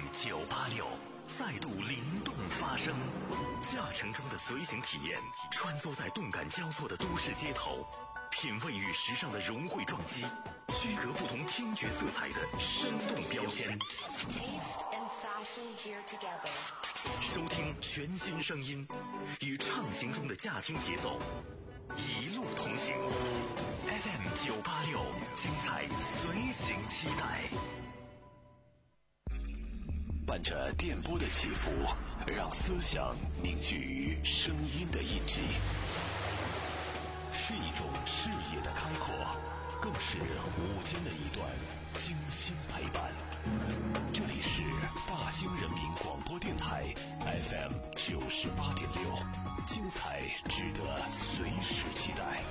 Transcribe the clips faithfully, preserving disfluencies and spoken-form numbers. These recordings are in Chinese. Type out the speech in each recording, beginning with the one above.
九八六再度灵动发声，驾乘中的随行体验，穿梭在动感交错的都市街头，品味与时尚的融汇撞击，区隔不同听觉色彩的生动标签。收听全新声音，与畅行中的驾听节奏，一路同行。F M 九八六，精彩随行期待。 伴着电波的起伏，让思想凝聚于声音的印记，是一种视野的开阔，更是午间的一段精心陪伴。这里是大兴人民广播电台 F M 九十八点六，精彩值得随时期待。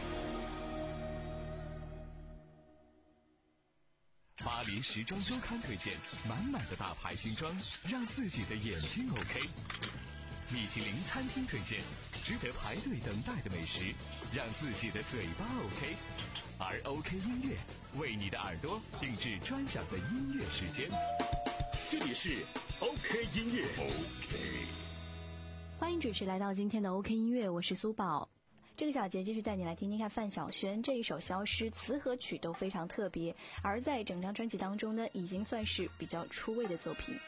巴黎时装周刊推荐满满的大牌新装，让自己的眼睛 OK。米其林餐厅推荐值得排队等待的美食，让自己的嘴巴 OK。而 OK 音乐为你的耳朵定制专享的音乐时间，这里是 OK 音乐。 OK， 欢迎准时来到今天的 OK 音乐，我是苏宝。这个小节继续带你来听听看范晓萱这一首《消失》，词和曲都非常特别，而在整张专辑当中呢，已经算是比较出位的作品。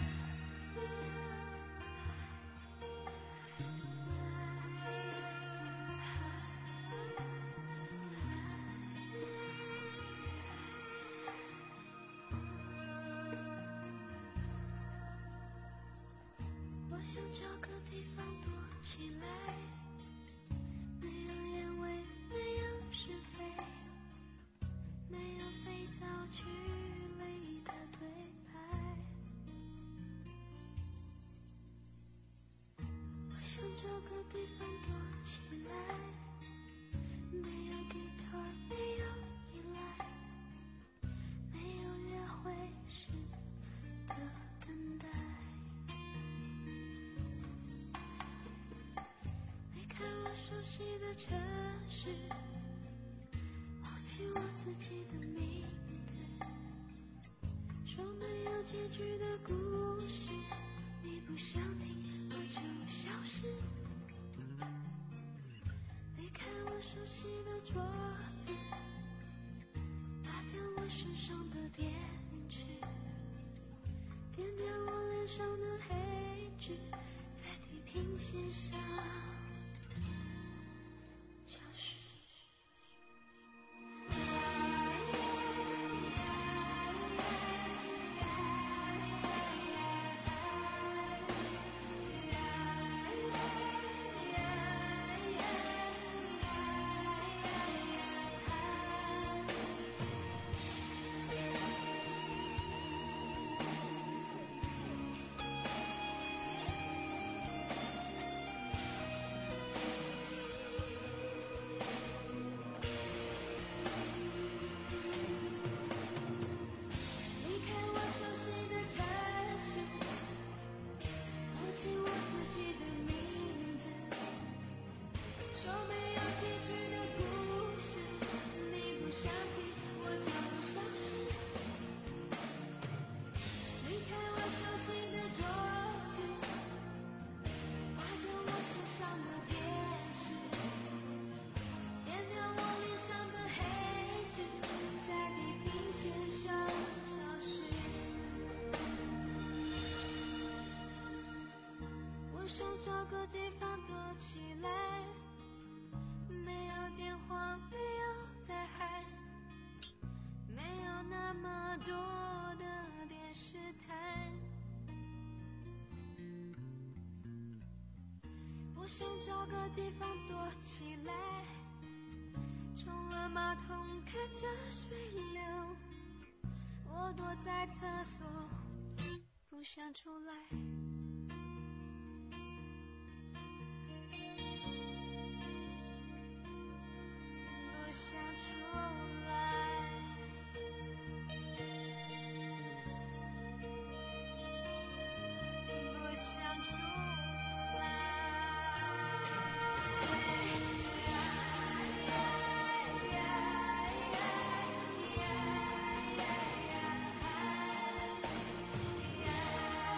我想找个地方躲起来，没有烟味，没有是非，没有肥皂剧里的对白。我想找个地方躲起来，没有 guitar， 没有依赖，没有约会时的等待。熟悉的城市，忘记我自己的名字，说没有结局的故事，你不想听我就消失。离开我熟悉的桌子，拔掉我身上的电池，点掉我脸上的黑痣，在地平线上不想出来。不想出来。不想出来。Yeah.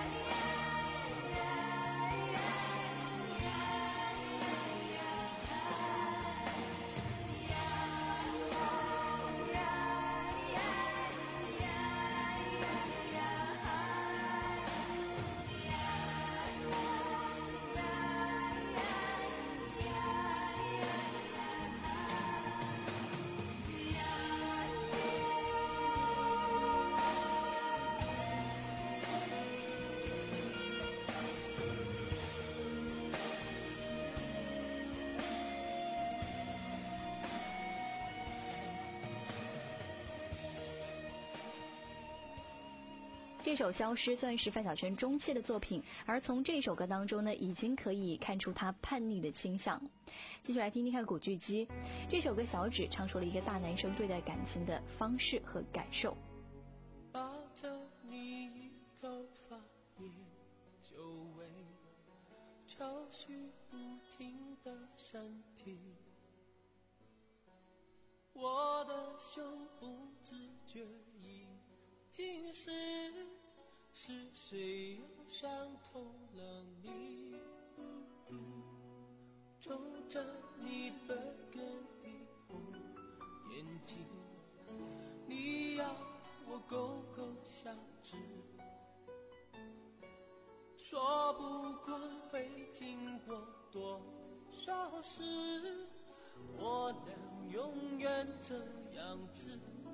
这首《消失》算是范晓萱中期的作品，而从这首歌当中呢，已经可以看出她叛逆的倾向。继续来听听看古巨基这首歌，小指唱出了一个大男生对待感情的方式和感受。 抱着你头发研究为潮绪不停的闪贴，我的胸不自觉已经是是谁又伤透了你，冲着你本根的红眼睛，你要我勾勾小指，说不管会经过多少事，我俩永远这样子，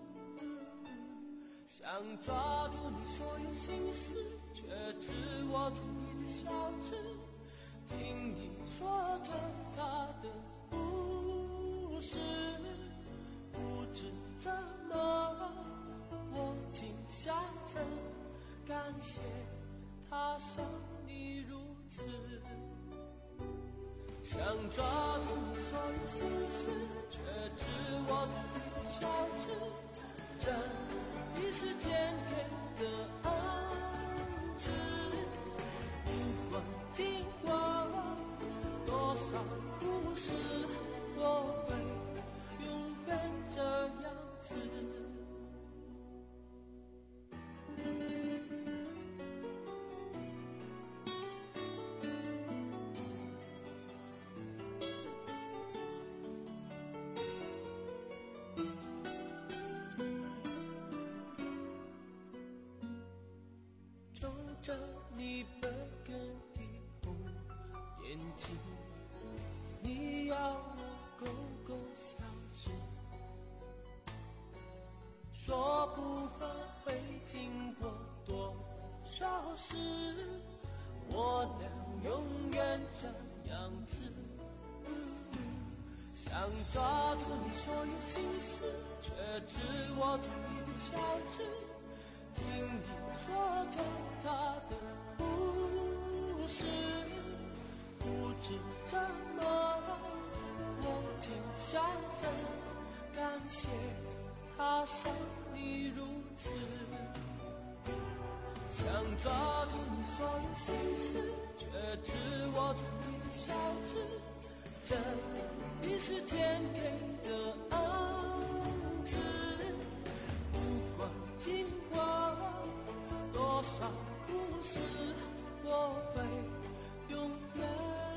想抓住你所有心思，却只握住你的小指，听你说着他的故事，不知怎么我竟想着感谢他伤你如此，想抓住你所有心思，却只握住你的小指，这已是天给的恩赐，不管经过多少故事，我会永远这样子。冲着你本根的红眼睛，你要我勾勾小指，说不管会经过多少事，我俩永远这样子，想抓住你所有心思，却只握住你的小指，听你说着他的故事，不知怎么我竟想着感谢他伤你如此，想抓住你所有心思，却只握住你的小指，这已是天给的恩赐，不管经过多少故事，我会永远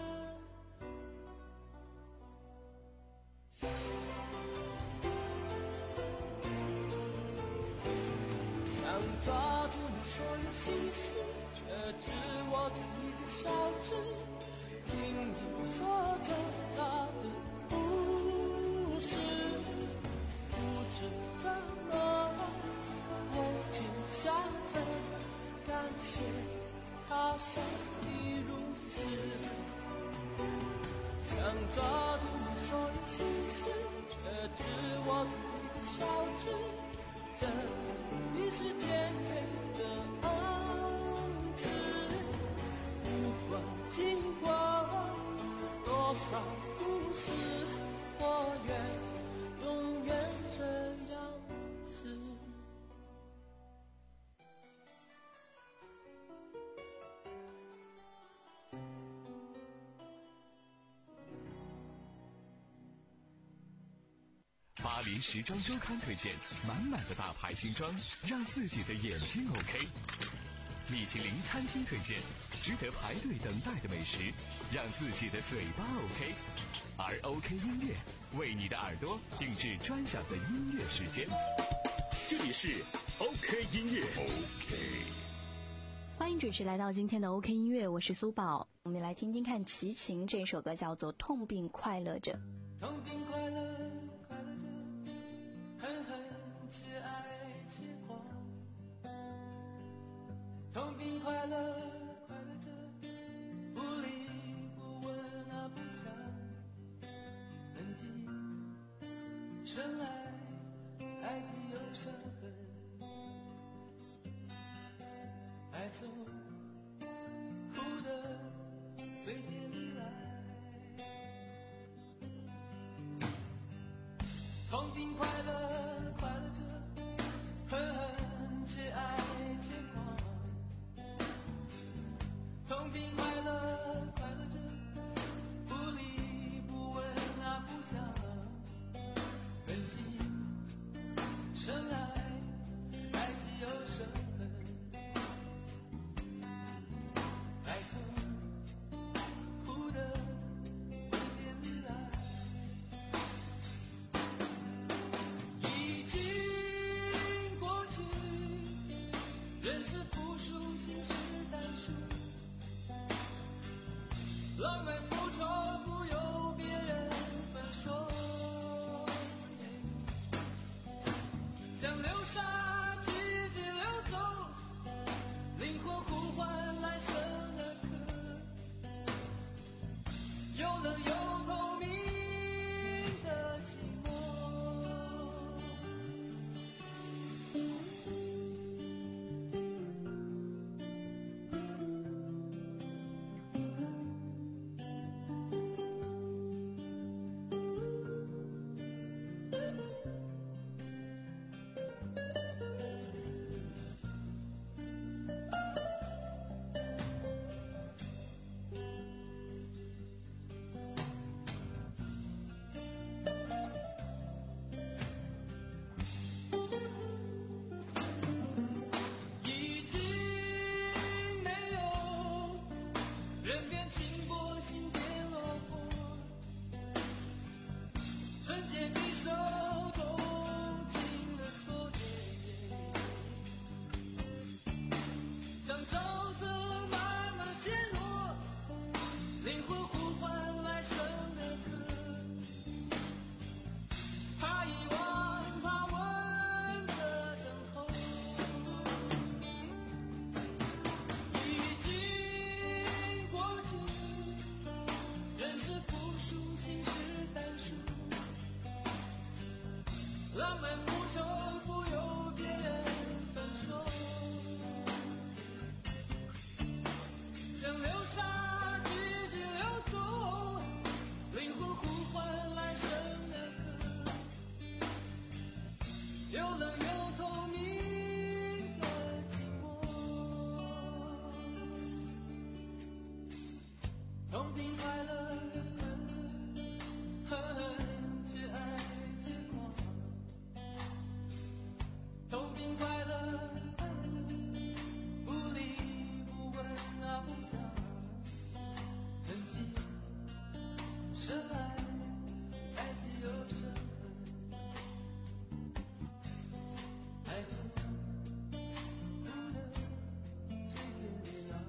想抓住你所有心思，却只握住你的小指，听你说着他的故事，不知怎么我竟想着感谢他伤你如此，想抓住你所有心思，却只握住你的小指，这已是天给的恩赐，不管经过多少故事，我愿永远这样子。 巴黎时装周刊推荐满满的大牌新装，让自己的眼睛 OK。米其林餐厅推荐值得排队等待的美食，让自己的嘴巴 OK。而 OK 音乐为你的耳朵定制专享的音乐时间。 这里是 OK 音乐 OK。 欢迎准时来到今天的 OK 音乐，我是苏宝。我们来听听看齐秦这首歌，叫做《痛并快乐着》。 痛并快乐快乐着，恨恨且爱且狂，痛并快乐快乐着，不离不问啊不想，痕迹深爱，爱既有伤痕， 从哭的嘴边里来，痛并快乐，快乐着，恨恨且爱且狂，痛并快乐，快乐着，不离不问啊不想，恨极生爱，爱极又生恨，爱从哭的嘴边里来，已经过去，人是负数，心是单数，浪漫复仇不由别人分说，像流沙急急流走，灵魂呼唤来生的歌，有冷有透明的寂寞。已经没有人变轻薄，心变落魄，纯洁的手动进了错觉，当沼泽慢慢减弱，灵魂呼唤来生的歌，怕遗忘，怕问的等候，已经过去，人是负数，心是单数，浪漫复仇不由别人分说，像流沙急急流走，灵魂呼唤来生的歌，有冷有透明的寂寞，痛并快乐，恨恨且爱且狂，痛并快乐，快乐着，不离不问啊不想，恨极深爱，爱极又生恨，爱从哭的嘴边里来。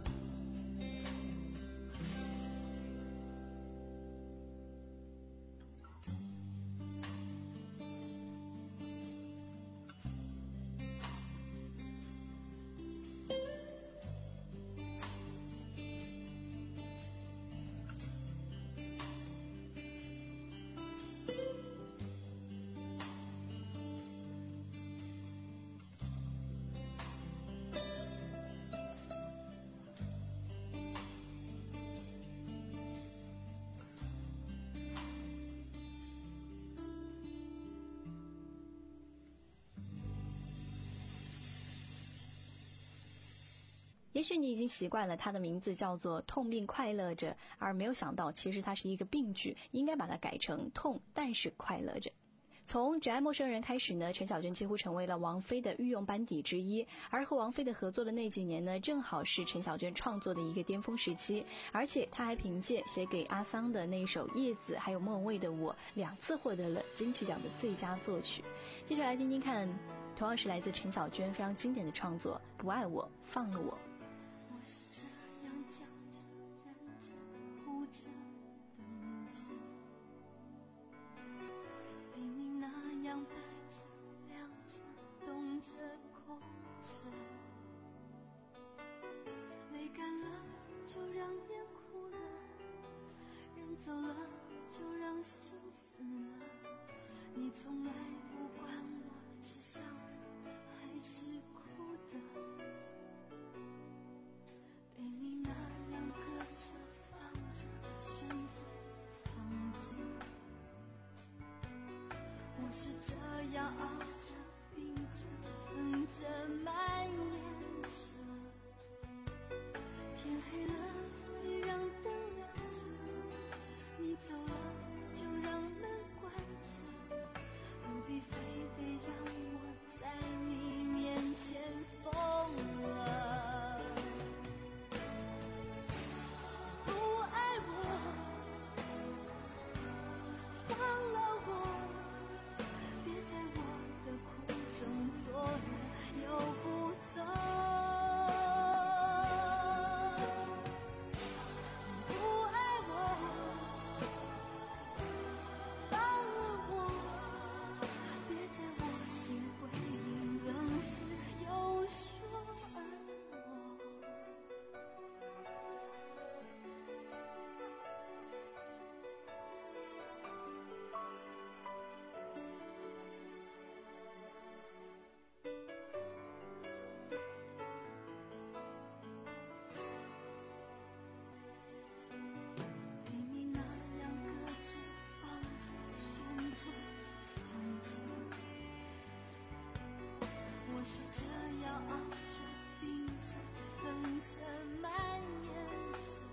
也许你已经习惯了它的名字叫做痛并快乐着，而没有想到其实它是一个病句，应该把它改成痛但是快乐着。从《只爱陌生人》开始呢，陈小娟几乎成为了王菲的御用班底之一，而和王菲的合作的那几年呢，正好是陈小娟创作的一个巅峰时期，而且她还凭借写给阿桑的那首《叶子》还有莫文蔚的《我》，两次获得了金曲奖的最佳作曲。接下来听听看，同样是来自陈小娟非常经典的创作《不爱我放了我》。 我是这样讲着、忍着、哭着、等着，被你那样摆着、亮着、动着、空着，泪干了就让眼哭了，人走了就让心死了，你从来不管我是笑的还是哭的。 样熬着冰着疼着蔓延着，天黑了别让灯亮着，你走了就让门关着，何必非得让我在你面前疯了。不爱我，放了我，别在我的苦中作乐又不走。不爱我，放了我，别在我心灰意冷时又说爱我。被你那样搁着放着悬着藏着，我是这样熬着冰着疼着蔓延着，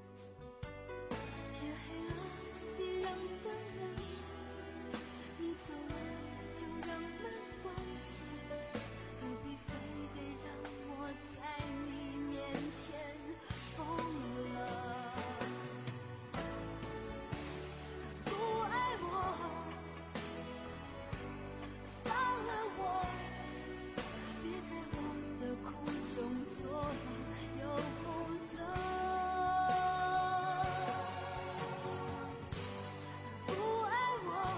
天黑了别让灯亮着，你走了就让门关着，何必非得让我在你面前疯了。不爱我，放了我，别在我的苦中作乐又不走。不爱我，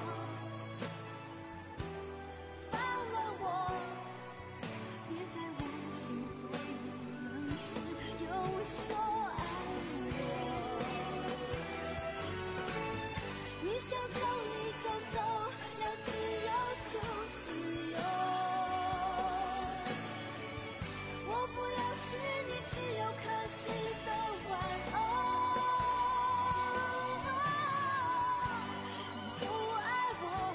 放了我，别在我心灰意冷时又说爱我。你想走你就走，要自由就自由，我不要是你只有可惜的玩偶。不爱我，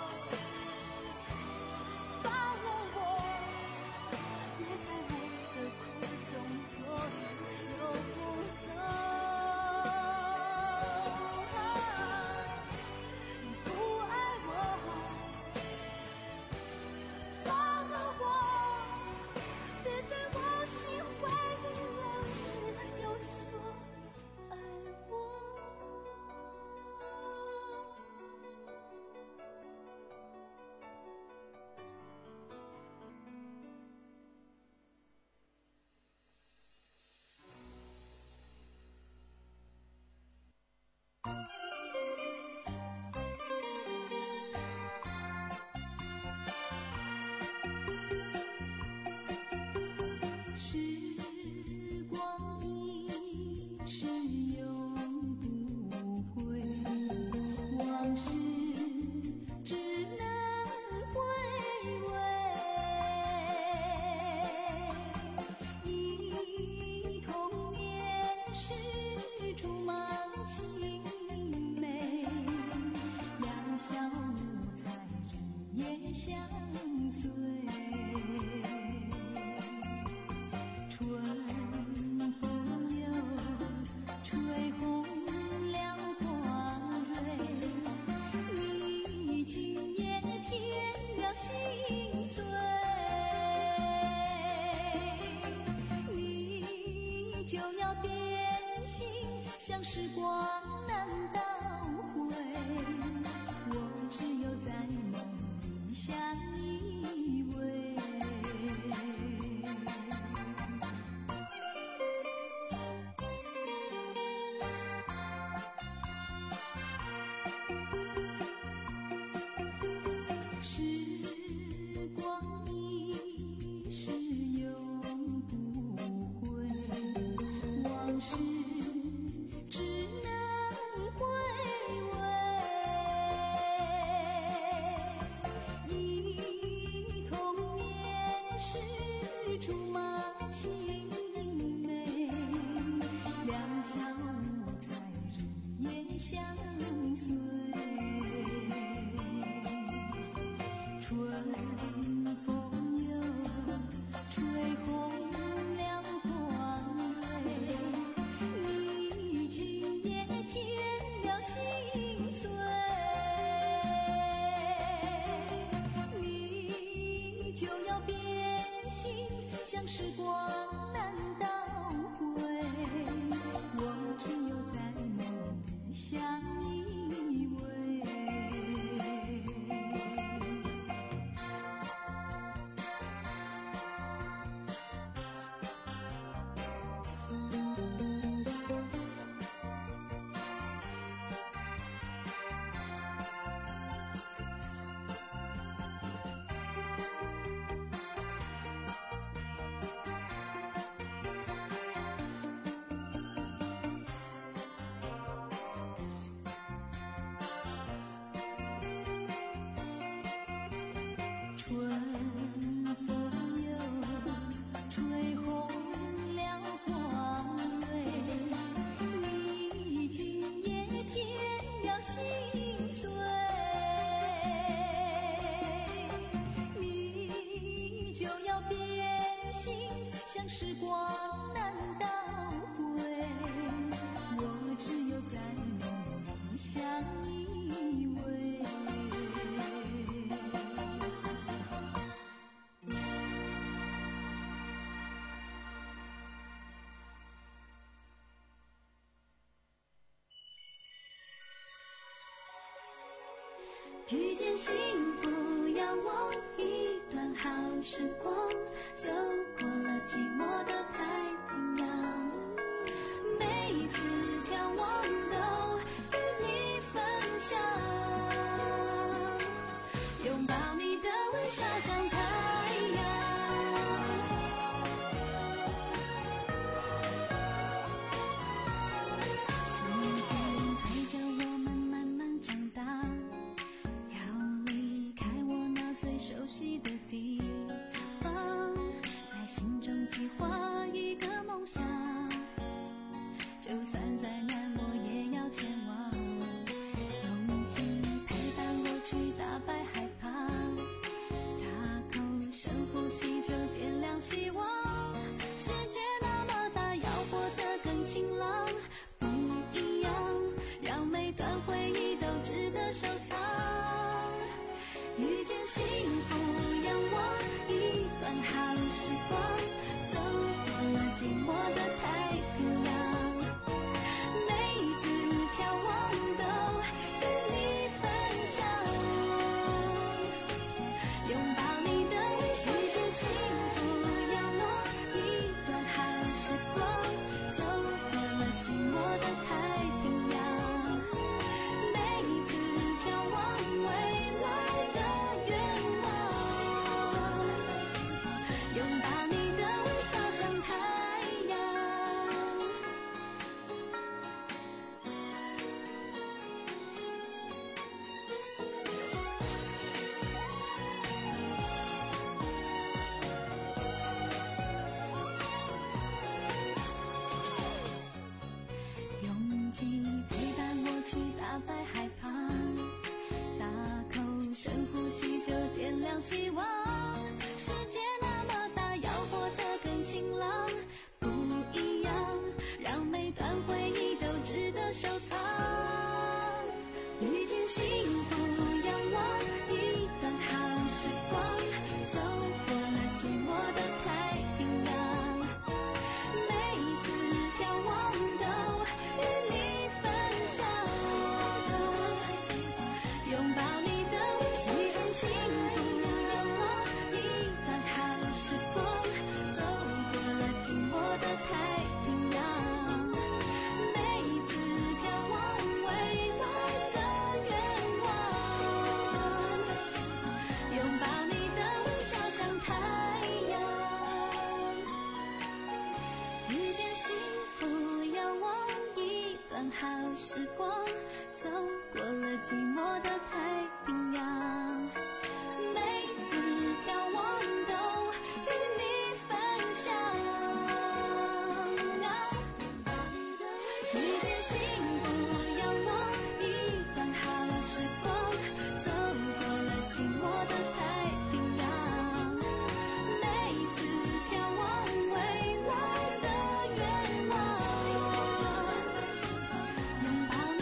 放了我，别在我的苦中作乐又不走。不爱我，放了我，别在我心灰意冷时又说爱我。时光一逝永不回，往事只能回味。忆童年时竹马青梅，两小无猜日夜相随。春风又吹红了花蕊，你今夜添了心碎，你就要变心，像时光难倒回，我只有在梦里相依偎。时光一逝永不回，往事只能回味。忆童年时竹马青梅，两小无猜日夜相随。春像时光难倒回，我只有在梦里相依偎。遇见幸福，仰望一段好时光，走过了寂寞的太平洋。每一次眺望都与你分享，拥抱你的微笑像太阳。时间推着我们慢慢长大，熟悉的地方，在心中计划一个梦想，就算再难我也要前往，用情陪伴我去打败害怕，大口深呼吸就点亮希望，世界那么大，要活得更晴朗，不一样，让每段回忆都值得收藏。遇见幸福，仰望一段好时光，走过了寂寞的太平洋。每一次眺望都与你分享，拥抱你的微笑。遇见幸福，仰望一段好时光，走过了寂寞的太平洋。每一次眺望未来，拥抱你的微笑像太阳。用尽陪伴我去打败害怕，大口深呼吸就点亮希望，世界那么大，要活得更晴朗，不一样，让每段回忆都值得收藏。遇见幸福，仰望一段好时光，走过了寂寞的太平洋。每一次眺望都与你分享，拥抱你的微笑。遇见幸福，仰望一段好时光，走过了寂寞的太平洋。每一次眺望未来的愿望，拥抱你的微笑像太阳。遇见幸福，仰望一段好时光，走过了寂寞的太平洋。每次眺望都与你分享，遇见幸福，仰望一段好时光，走过了寂寞的太平洋。每一次眺望未来的愿望，拥抱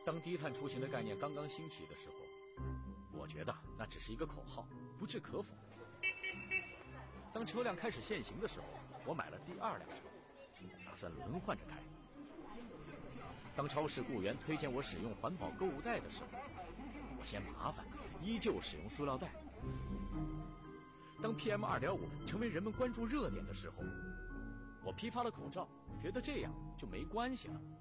当低碳出行的概念刚刚兴起的时候，我觉得那只是一个口号，不置可否。当车辆开始限行的时候，我买了第二辆车，打算轮换着开。当超市雇员推荐我使用环保购物袋的时候，我嫌麻烦，依旧使用塑料袋。当 P M 二点五 成为人们关注热点的时候，我批发了口罩，觉得这样就没关系了。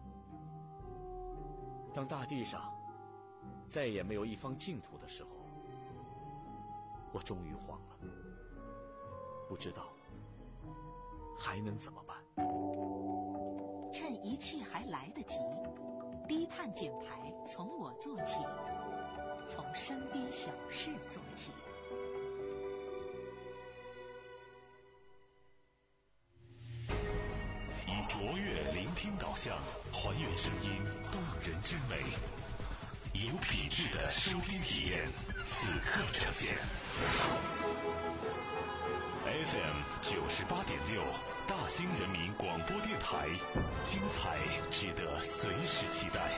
当大地上再也没有一方净土的时候，我终于慌了，不知道还能怎么办。 趁一切还来得及，低碳减排从我做起，从身边小事做起。 以卓越聆听导向，还原声音动人之美，以有品质的收听体验，此刻呈现。F M 九十八点六，大兴人民广播电台，精彩值得随时期待。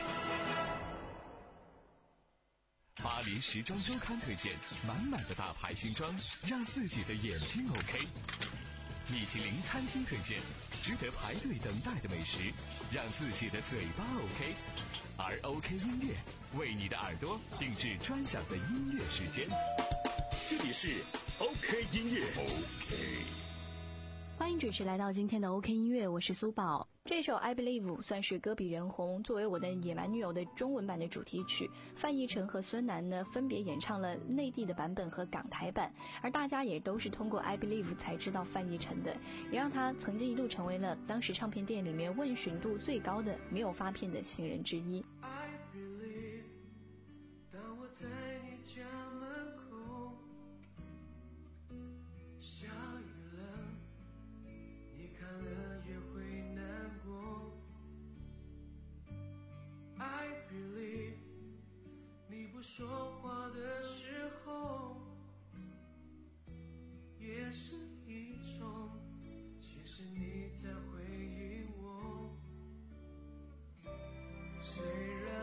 巴黎时装周刊推荐满满的大牌新装，让自己的眼睛 OK。米其林餐厅推荐值得排队等待的美食，让自己的嘴巴 OK。而 OK 音乐为你的耳朵定制专享的音乐时间。这里是 OK 音乐。 OK， 欢迎准时来到今天的 OK 音乐，我是苏宝。这首 I Believe 算是歌比人红，作为我的野蛮女友的中文版的主题曲，范逸臣和孙楠呢分别演唱了内地的版本和港台版，而大家也都是通过 I Believe 才知道范逸臣的，也让他曾经一度成为了当时唱片店里面问询度最高的没有发片的新人之一。 I believe 当我在你家门口下雨了，你看了也会难过。 I believe 你不说话的时候也是一种，其实你在回应我。虽然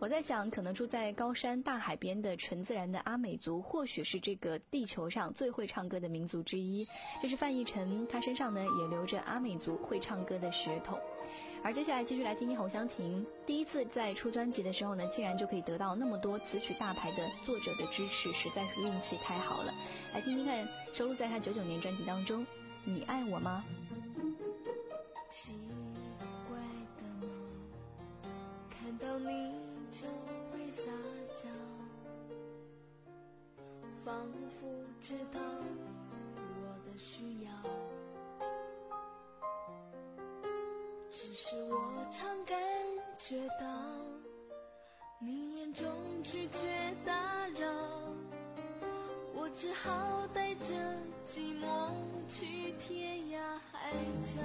我在想，可能住在高山大海边的纯自然的阿美族，或许是这个地球上最会唱歌的民族之一。这是范逸臣，他身上呢也流着阿美族会唱歌的血统。而接下来继续来听听侯湘婷，第一次在出专辑的时候呢，竟然就可以得到那么多词曲大牌的作者的支持，实在是运气太好了。来听听看，收录在他九九年专辑当中，《你爱我吗》。 奇怪的梦，看到你就会撒娇，仿佛知道我的需要，只是我常感觉到你眼中拒绝打扰，我只好带着寂寞去天涯海角，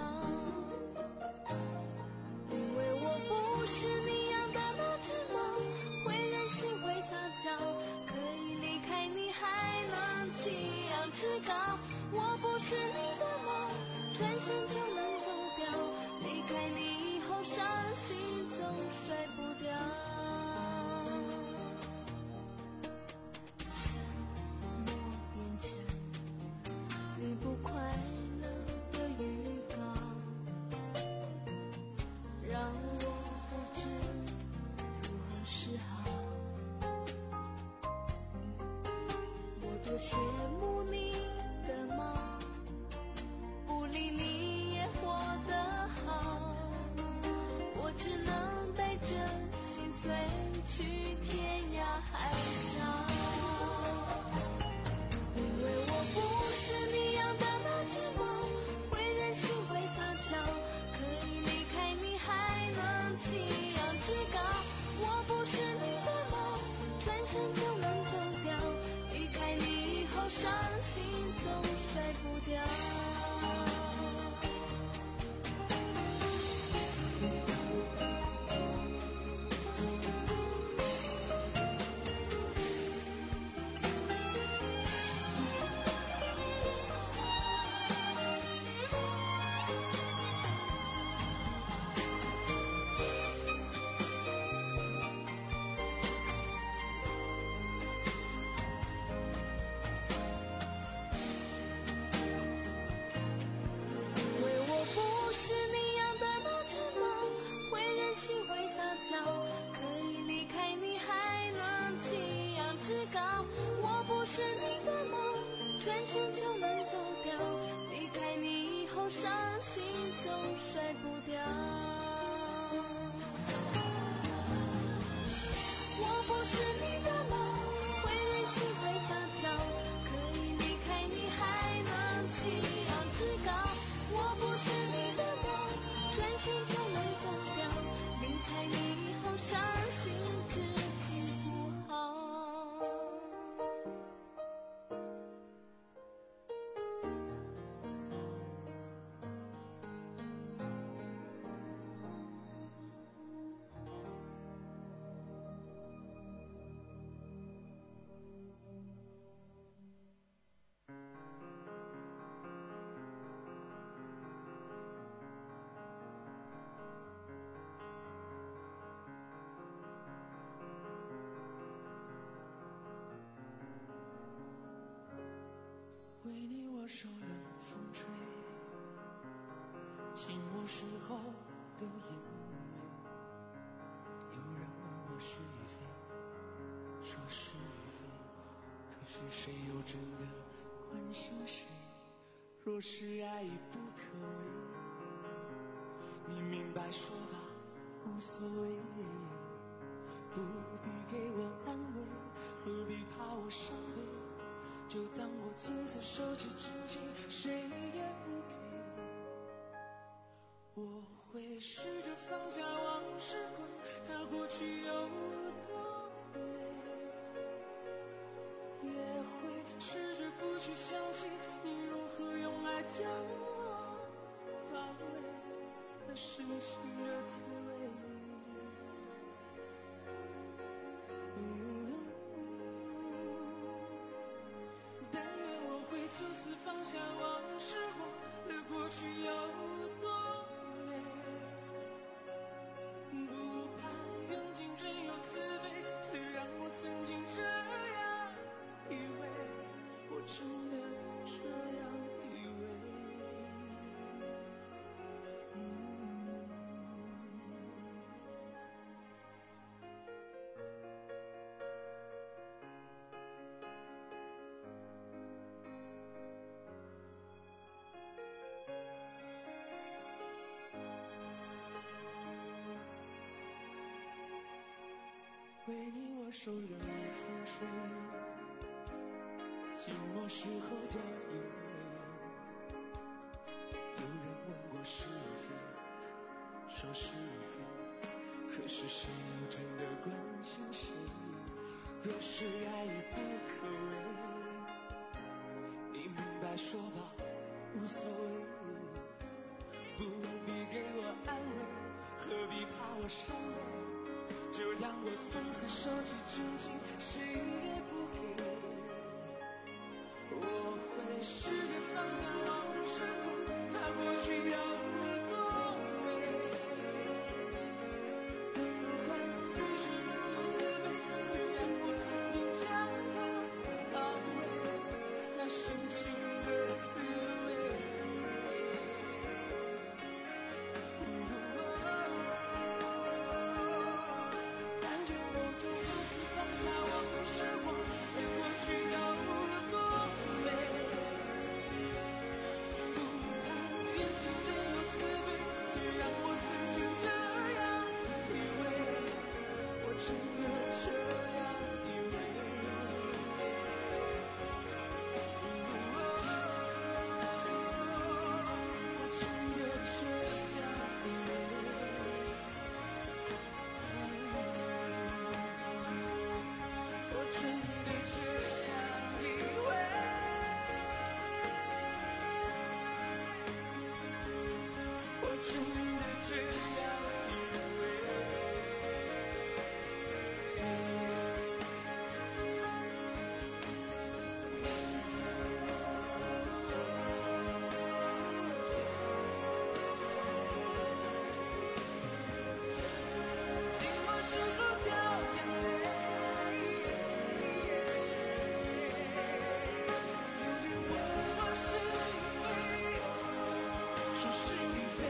因为我不是你养的那只猫，会任性会撒娇，可以离开你还能起仰翅高，我不是你的猫，转身就能走掉，离开你以后伤心总甩不掉，沉默变成你不快乐的预告，让我不知如何是好，我多羡慕你的猫，不理你也活得好，我只能带着心碎去天涯海角，因为我不是你养的那只猫，会任性会撒娇，可以离开你还能起仰翅高，我不是你的猫，转身就能走掉，离开你以后伤心总甩不掉，因为我不是你养的那只猫，会任性会撒娇，可以离开你还能起仰翅高，我不是你的猫，转身就能走掉，离开你以后伤心总甩不掉，我不是你的猫，会任性会撒娇，可以离开你还能起仰翅高，我不是你的猫，转身就能走掉，离开你以后伤心至今不好。 为你我受冷风吹，寂寞时候流眼泪，有人问我是与非，说是与非，可是谁又真的关心谁？若是爱已不可为，你明白说吧，无所谓，不必给我安慰，何必怕我伤悲，就当我从此收起真情，谁也不给。我会试着放下往事，管它过去有多美，也会试着不去想起你如何用爱将我包围，那深情的滋味。但愿我会就此放下往事，忘了过去有多美，不怕缘尽仍有滋味。 为你我受冷风吹，寂寞时候掉眼泪。有人问过是非，说是非，可是谁又真的关心谁？若是爱已不可为，你明白说吧，无所谓，不必给我安慰，何必怕我伤悲？就让我从此收起真情，谁也不给。我会试着放下往事后，它过去有多美。不管对谁没有慈悲，虽然我曾经这样安慰，那深情的滋味。但愿我就从此放下往事后，对过去有多美。不怕眼睛真有慈悲，虽然我曾经这样以为，我真的这样以为。我真的这样以为。我真的这样以为。我真的这样以为。寂寞时候掉眼泪。有人问我是非，说是与非。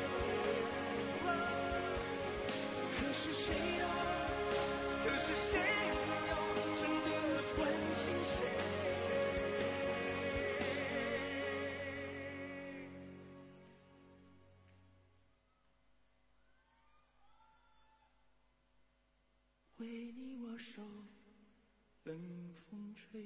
可是谁又，可是谁又真的关心谁？为你我受冷风吹。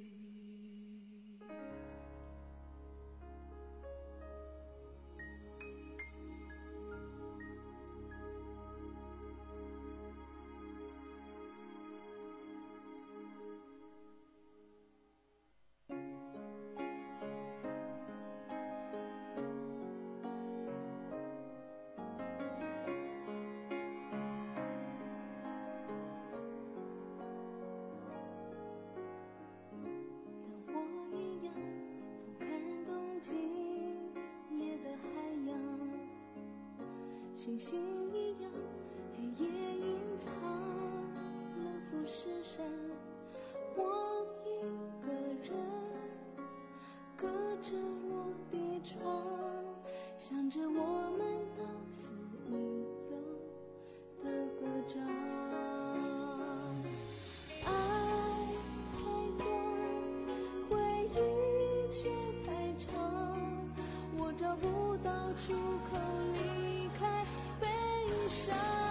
当我一样俯瞰东京夜的海洋，星星一样黑夜隐藏了富士山，我一个人隔着落地窗，想着我们到此一游的合照。爱太短，回忆却太长，我找不到出口离开悲伤。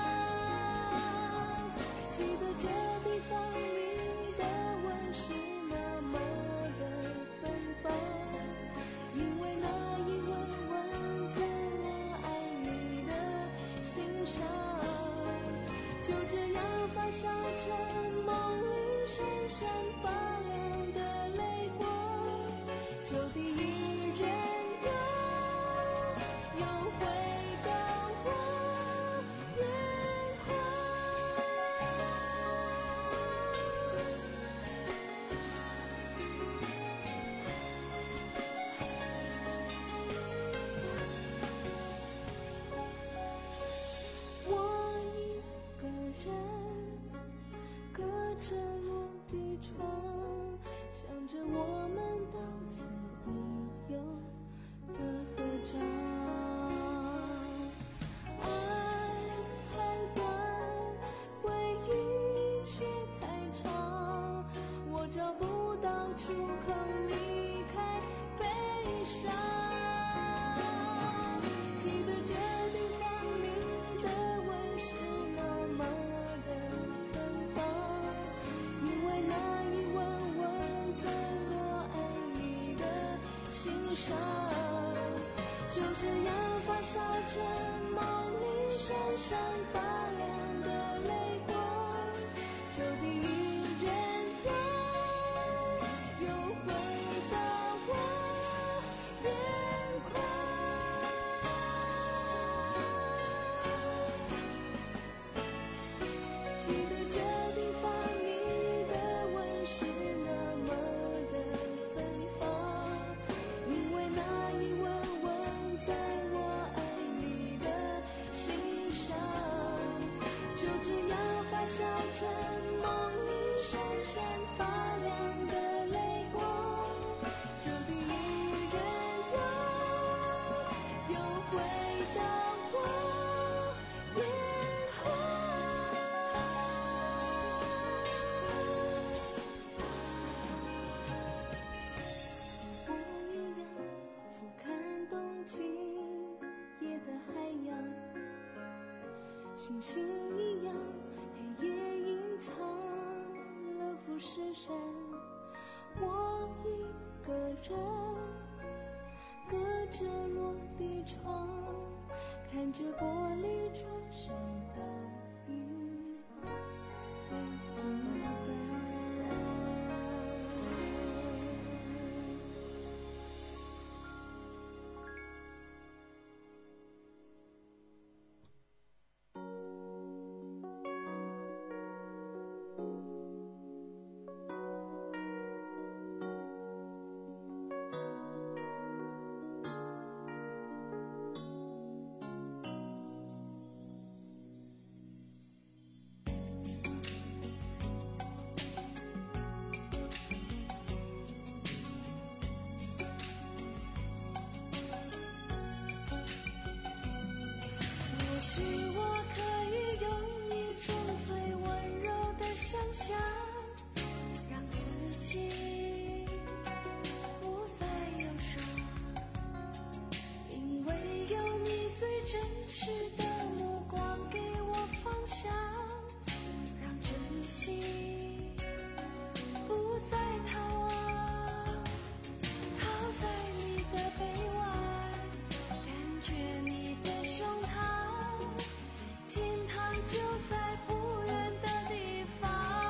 记得这地方你的吻是那么的芬芳，因为那一吻吻在我爱你的心上，就这样发酵成梦里闪闪发亮的泪光，就地一人游，又回到我眼眶。我一个人隔着落地窗，想着我们到此一游的合照。爱太短，回忆却太长，我找不到出口离开悲伤。记得这地方你的吻是那么的芬芳， 成梦里闪闪发亮的泪光，就地一人游，又回到我眼眶。记得这地方你的吻是那么的芬芳，因为那一吻吻在我爱你的心上，就这样发酵成梦里闪闪发亮的泪光，就地一人游，又回到我眼眶。我一样俯瞰东京夜的海洋，星星一样黑夜隐藏了富士山，我一个人隔着落地窗，看着玻璃窗上倒影的孤单。或许我可以用一种最温柔的想象，让自己不再忧伤，因为有你最真实的目光给我方向，让真心不再逃亡，靠在你的臂弯，感觉你的胸膛，天堂就在不远的地方。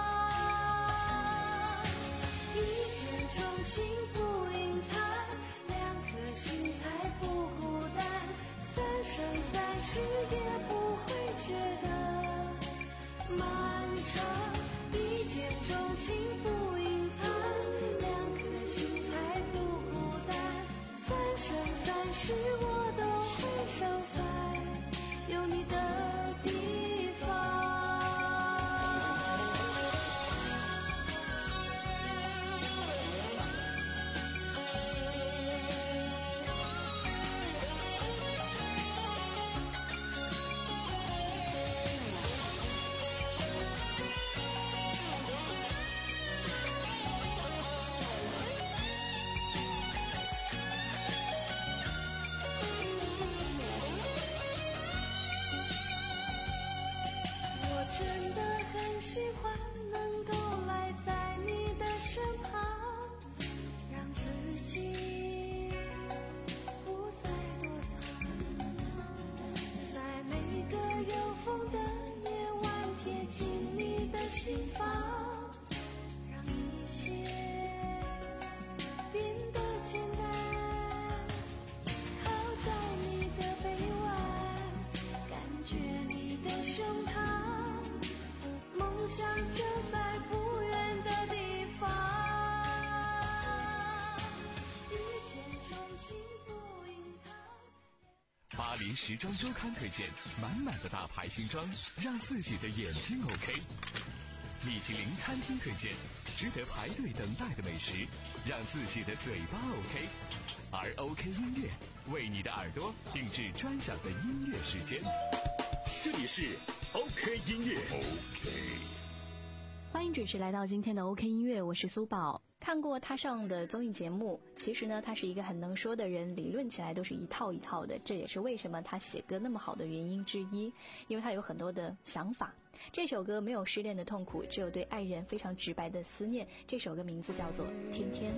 一见钟情不隐藏，两颗心才不孤单，三生三世也不会觉得漫长。一见钟情不隐藏，两颗心才不孤单，三生三世我都会守在有你的地方。我真的很喜欢能够赖在你的身旁，让自己不再躲藏，在每个有风的夜晚贴近你的心房，让一切变得简单，靠在你的臂弯，感觉你的胸膛，梦想就在不远的地方。遇见钟情不隐藏。 巴黎时装周刊推荐满满的大牌新装，让自己的眼睛 OK。米其林餐厅推荐值得排队等待的美食，让自己的嘴巴 OK。而 OK 音乐为你的耳朵定制专享的音乐时间。 这里是 OK 音乐。OK。 欢迎准时来到今天的 OK 音乐，我是苏宝。看过他上的综艺节目，其实呢，他是一个很能说的人，理论起来都是一套一套的，这也是为什么他写歌那么好的原因之一，因为他有很多的想法。这首歌没有失恋的痛苦，只有对爱人非常直白的思念。这首歌名字叫做《天天》。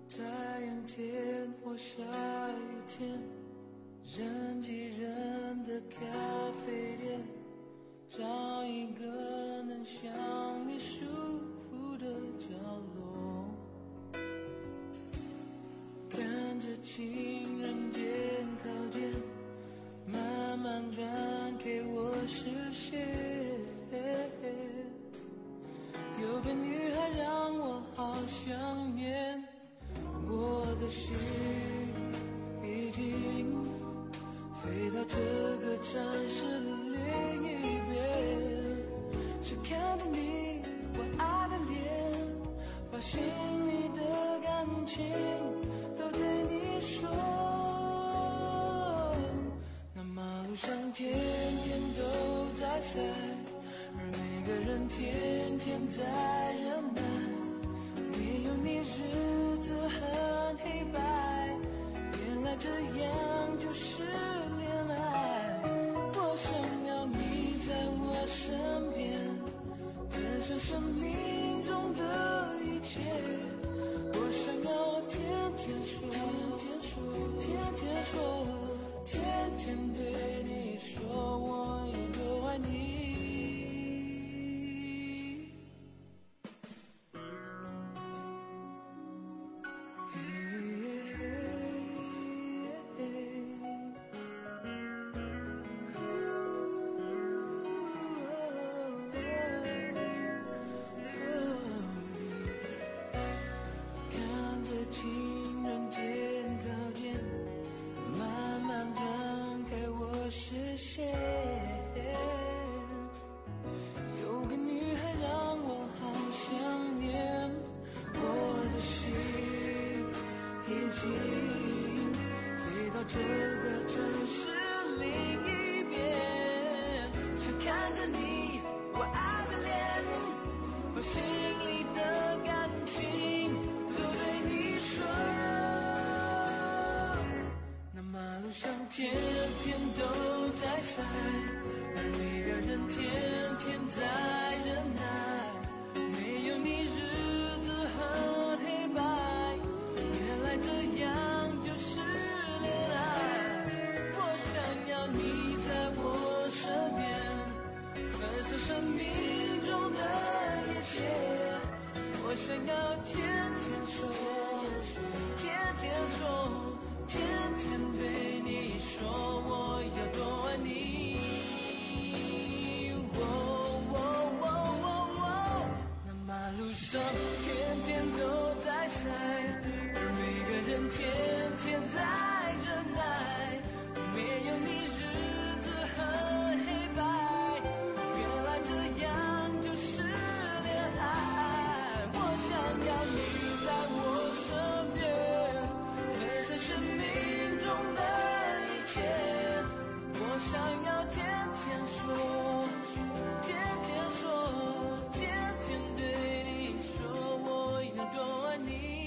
在阴天或下雨天，人挤人的咖啡店，找一个能想你舒服的角落，看着情人节靠近，慢慢转给我视线。有个女孩让我好想念，我的心已经飞到这个城市的另一边，想看着你我爱的脸，把心里的感情都对你说。那马路上天天都在塞，而每个人天天在忍耐，没有你日子很黑白，原来这样就是恋爱。我想要你在我身边，分享生命中的一切，我想要天天说，天天说，天天对你说我有多爱你。飞到这个城市另一边，想看着你我爱的脸，把心里的感情都对你说。那马路上天天都在塞，而每个人天天在忍耐，没有你日子很黑白，原来这样就是恋爱。我想要你在我身边，分享生命中的一切，我想要天天说，天天说，天天对你说我有多爱你。哦哦哦哦哦，那马路上天天都在塞，而每个人天天在忍耐，没有你日子很黑白，原来这样就是恋爱。我想要你在我身边，分享生命中的一切，我想要天天说，天天说，天天对你说我有多爱你。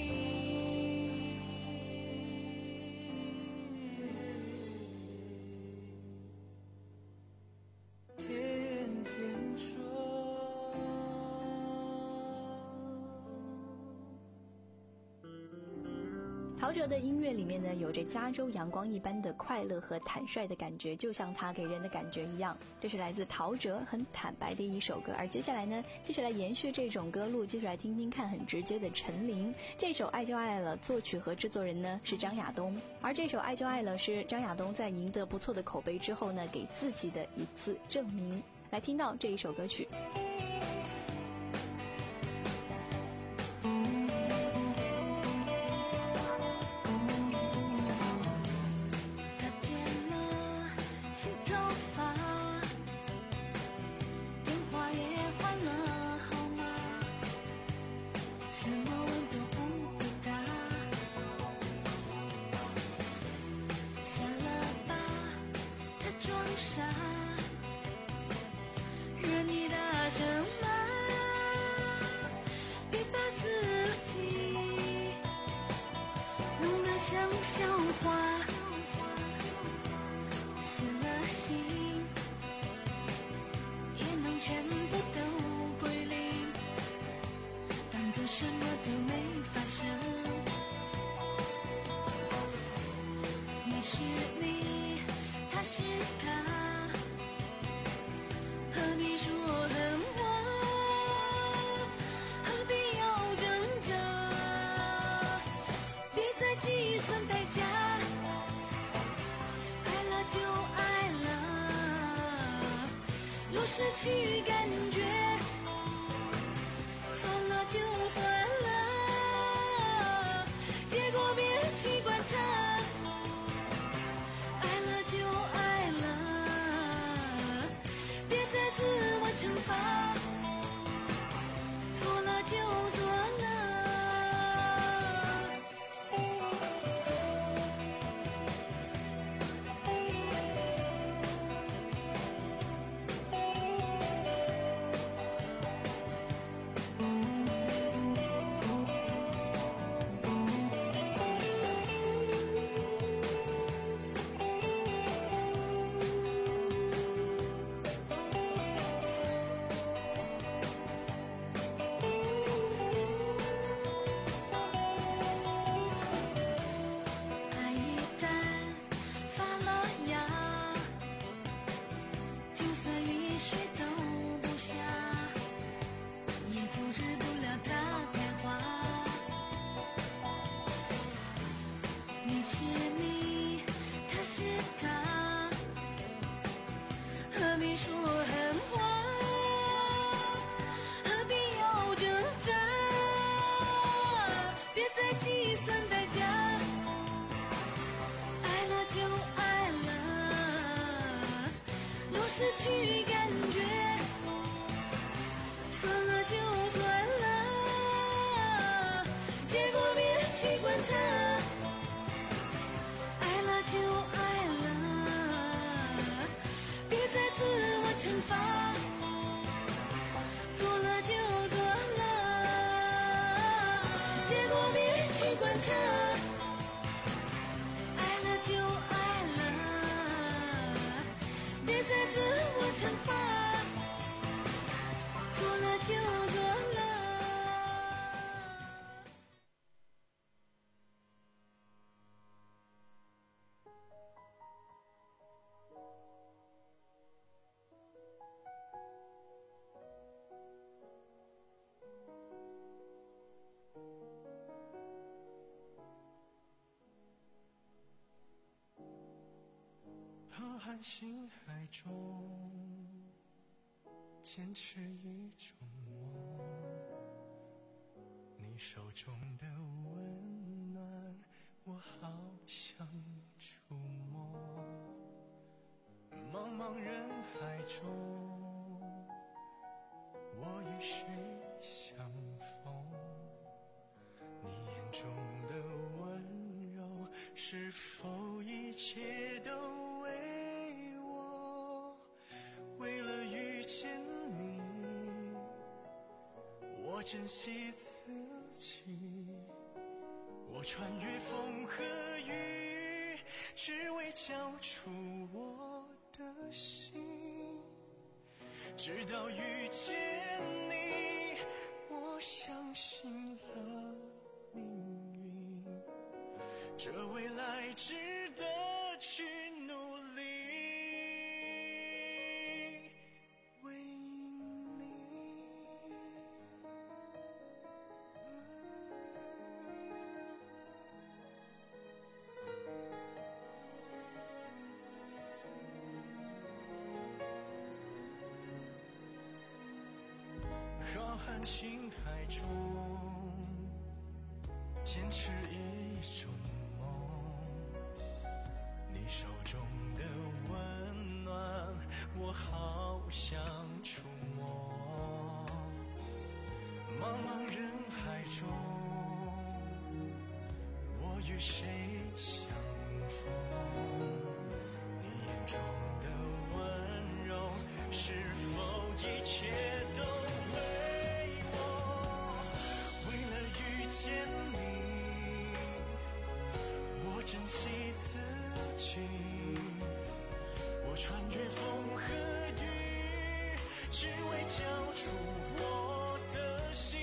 天天说。 陶喆的音乐里面呢，有着加州阳光一般的快乐和坦率的感觉，就像他给人的感觉一样。这是来自陶喆很坦白的一首歌。而接下来呢，继续来延续这种歌路，继续来听听看很直接的陈琳。这首《爱就爱了》作曲和制作人呢是张亚东，而这首《爱就爱了》是张亚东在赢得不错的口碑之后呢，给自己的一次证明。来听到这一首歌曲。 装傻，惹你大声瀚星海中坚持一种梦，你手中的温暖我好想触摸。茫茫人海中我与谁相逢，你眼中的温柔是否一切都为我？为了遇见你，我珍惜自己，我穿越风和雨，只为交出我的心。直到遇见你，我相信了命运，这未来值得去努力。为你浩瀚星海中坚持一种梦，你手中的温暖我好想触摸。茫茫人海中我与谁相逢，你眼中的温柔是否一切都见你，我珍惜自己，我穿越风和雨，只为交出我的心。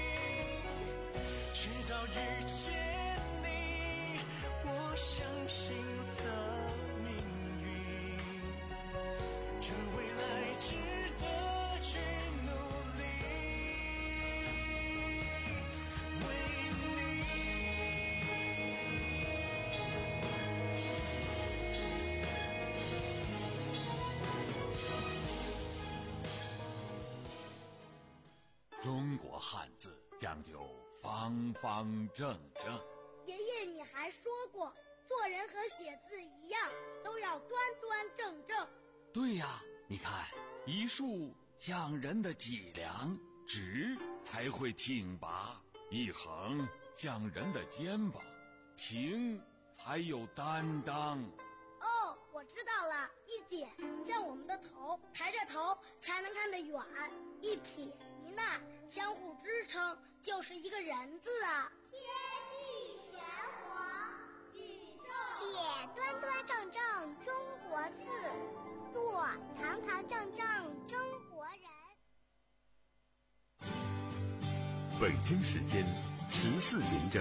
直到遇见你，我相信了命运，这未来值得去努力。 中国汉字讲究方方正正。 爷爷，你还说过，做人和写字一样，都要端端正正。 对呀，你看，一竖像人的脊梁，直才会挺拔；一横像人的肩膀，平才有担当。 哦，我知道了，一点像我们的头，抬着头才能看得远；一撇一捺相互支撑，就是一个人字啊。 天地玄黄，宇宙写端端正正中国字，做堂堂正正中国人。 北京时间十四点整。